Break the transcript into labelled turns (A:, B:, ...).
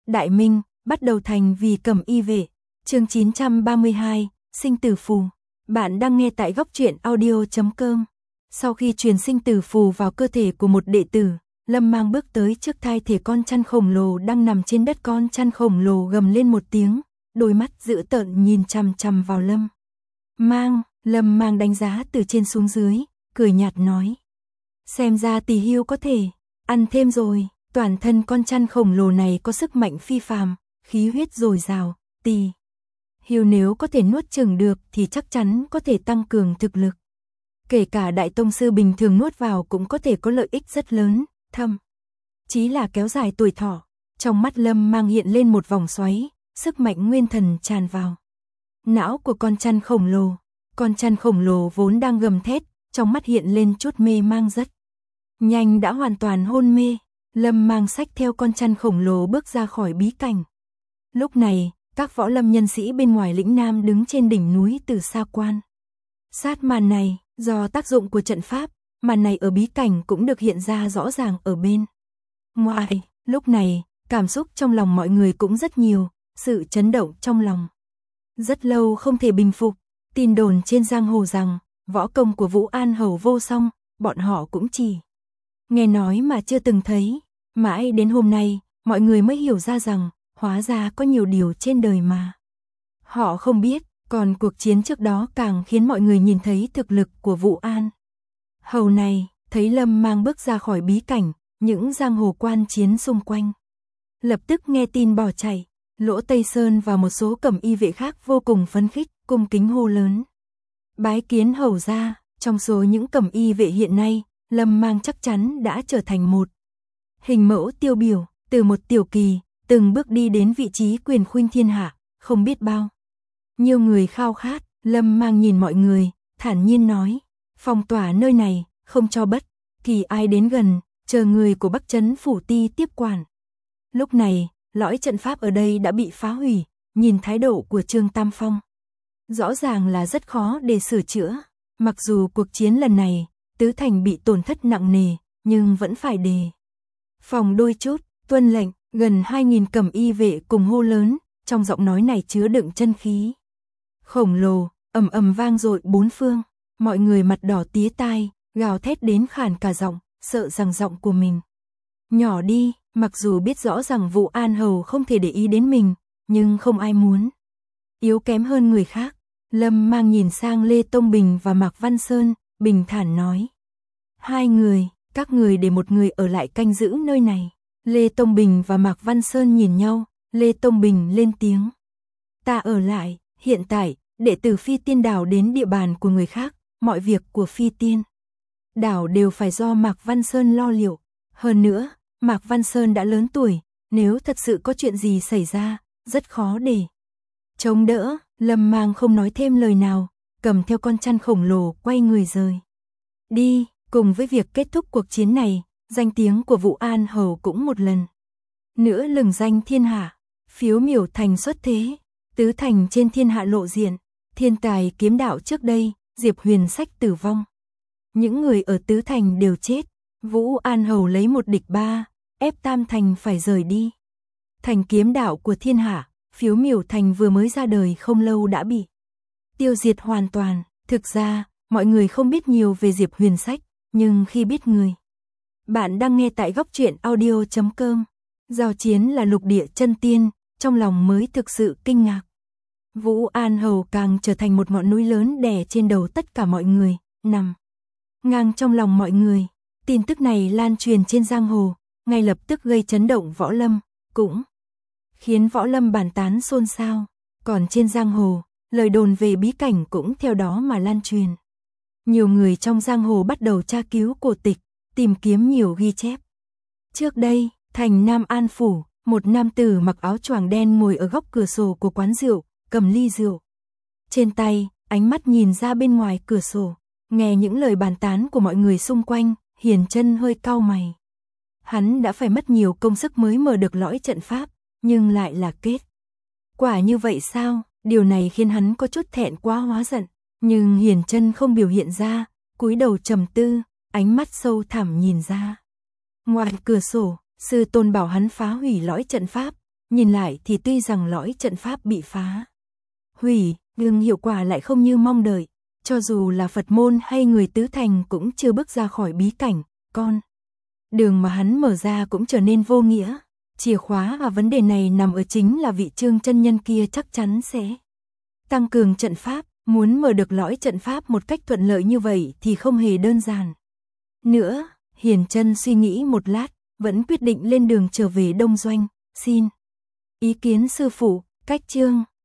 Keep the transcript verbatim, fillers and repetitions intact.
A: Đại Minh, bắt đầu thành vì Cẩm Y vệ. Chương chín trăm ba mươi hai, sinh tử phù. Bạn đang nghe tại góc truyện audio chấm com. Sau khi truyền sinh tử phù vào cơ thể của một đệ tử, Lâm Mang bước tới trước thai thể con chăn khổng lồ đang nằm trên đất. Con chăn khổng lồ gầm lên một tiếng, đôi mắt dữ tợn nhìn chằm chằm vào Lâm Mang. Lâm Mang đánh giá từ trên xuống dưới, cười nhạt nói: xem ra Tỳ Hưu có thể ăn thêm rồi. Toàn thân con chăn khổng lồ này có sức mạnh phi phàm, khí huyết dồi dào. Tỳ Hưu nếu có thể nuốt chửng được thì chắc chắn có thể tăng cường thực lực. Kể cả đại tông sư bình thường nuốt vào cũng có thể có lợi ích rất lớn, thậm chí là kéo dài tuổi thọ. Trong mắt Lâm Mang hiện lên một vòng xoáy, sức mạnh nguyên thần tràn vào não của con chăn khổng lồ. Con chăn khổng lồ vốn đang gầm thét, trong mắt hiện lên chút mê mang, rất nhanh đã hoàn toàn hôn mê. Lâm Mang xách theo con chăn khổng lồ bước ra khỏi bí cảnh. Lúc này, các võ lâm nhân sĩ bên ngoài lĩnh Nam đứng trên đỉnh núi từ xa quan sát màn này. Do tác dụng của trận pháp, màn này ở bí cảnh cũng được hiện ra rõ ràng ở bên ngoài. Lúc này, cảm xúc trong lòng mọi người cũng rất nhiều, sự chấn động trong lòng rất lâu không thể bình phục. Tin đồn trên giang hồ rằng võ công của Vũ An Hầu vô song, bọn họ cũng chỉ nghe nói mà chưa từng thấy. Mãi đến hôm nay, mọi người mới hiểu ra rằng hóa ra có nhiều điều trên đời mà họ không biết. Còn cuộc chiến trước đó càng khiến mọi người nhìn thấy thực lực của Vũ An Hầu này. Thấy Lâm Mang bước ra khỏi bí cảnh, những giang hồ quan chiến xung quanh lập tức nghe tin bỏ chạy. Lỗ Tây Sơn và một số Cẩm Y vệ khác vô cùng phấn khích, cung kính hô lớn: bái kiến hầu gia. Trong số những Cẩm Y vệ hiện nay, Lâm Mang chắc chắn đã trở thành một hình mẫu tiêu biểu. Từ một tiểu kỳ, từng bước đi đến vị trí quyền khuynh thiên hạ, không biết bao nhiều người khao khát. Lâm Mang nhìn mọi người, thản nhiên nói: phong tỏa nơi này, không cho bất kỳ ai đến gần, chờ người của Bắc Trấn Phủ Ti tiếp quản. Lúc này, lõi trận pháp ở đây đã bị phá hủy, nhìn thái độ của Trương Tam Phong, rõ ràng là rất khó để sửa chữa. Mặc dù cuộc chiến lần này, Tứ Thành bị tổn thất nặng nề, nhưng vẫn phải đề phòng đôi chút. Tuân lệnh. Gần hai nghìn Cẩm Y vệ cùng hô lớn, trong giọng nói này chứa đựng chân khí khổng lồ, ầm ầm vang dội bốn phương. Mọi người mặt đỏ tía tai, gào thét đến khản cả giọng, sợ rằng giọng của mình nhỏ đi. Mặc dù biết rõ rằng Vũ An Hầu không thể để ý đến mình, nhưng không ai muốn yếu kém hơn người khác. Lâm Mang nhìn sang Lê Tông Bình và Mạc Văn Sơn, bình thản nói: hai người, các người để một người ở lại canh giữ nơi này. Lê Tông Bình và Mạc Văn Sơn nhìn nhau. Lê Tông Bình lên tiếng: ta ở lại. Hiện tại, đệ tử Phi Tiên Đảo đến địa bàn của người khác, mọi việc của Phi Tiên Đảo đều phải do Mạc Văn Sơn lo liệu. Hơn nữa, Mạc Văn Sơn đã lớn tuổi, nếu thật sự có chuyện gì xảy ra, rất khó để chống đỡ. Lâm Mang không nói thêm lời nào, cầm theo con chăn khổng lồ quay người rời đi. Cùng với việc kết thúc cuộc chiến này, danh tiếng của Vũ An Hầu cũng một lần nữa lừng danh thiên hạ. Phiếu miểu thành xuất thế, tứ thành trên thiên hạ lộ diện. Thiên tài kiếm đạo trước đây, Diệp Huyền Sách tử vong, những người ở tứ thành đều chết. Vũ An Hầu lấy một địch ba, ép tam thành phải rời đi. Thành kiếm đạo của thiên hạ, phiếu miểu thành vừa mới ra đời không lâu đã bị tiêu diệt hoàn toàn. Thực ra, mọi người không biết nhiều về Diệp Huyền Sách, nhưng khi biết người bạn đang nghe tại góc truyện audio chấm com, giao chiến là lục địa chân tiên, trong lòng mới thực sự kinh ngạc. Vũ An Hầu càng trở thành một ngọn núi lớn đè trên đầu tất cả mọi người, nằm ngang trong lòng mọi người. Tin tức này lan truyền trên giang hồ, ngay lập tức gây chấn động võ lâm, cũng khiến võ lâm bàn tán xôn xao. Còn trên giang hồ, lời đồn về bí cảnh cũng theo đó mà lan truyền. Nhiều người trong giang hồ bắt đầu tra cứu cổ tịch, tìm kiếm nhiều ghi chép. Trước đây, thành Nam An Phủ, một nam tử mặc áo choàng đen ngồi ở góc cửa sổ của quán rượu, cầm ly rượu trên tay, ánh mắt nhìn ra bên ngoài cửa sổ. Nghe những lời bàn tán của mọi người xung quanh, Hiền Chân hơi cau mày. Hắn đã phải mất nhiều công sức mới mở được lõi trận pháp, nhưng lại là kết quả như vậy sao? Điều này khiến hắn có chút thẹn quá hóa giận. Nhưng Hiền Chân không biểu hiện ra, cúi đầu trầm tư, ánh mắt sâu thẳm nhìn ra ngoài cửa sổ. Sư tôn bảo hắn phá hủy lõi trận pháp, nhìn lại thì tuy rằng lõi trận pháp bị phá hủy, nhưng hiệu quả lại không như mong đợi. Cho dù là Phật môn hay người tứ thành cũng chưa bước ra khỏi bí cảnh, con đường mà hắn mở ra cũng trở nên vô nghĩa. Chìa khóa và vấn đề này nằm ở chính là vị Trương chân nhân kia chắc chắn sẽ tăng cường trận pháp, muốn mở được lõi trận pháp một cách thuận lợi như vậy thì không hề đơn giản. Nữa, Hiền Chân suy nghĩ một lát, vẫn quyết định lên đường trở về Đông Doanh, xin ý kiến sư phụ, cách Trương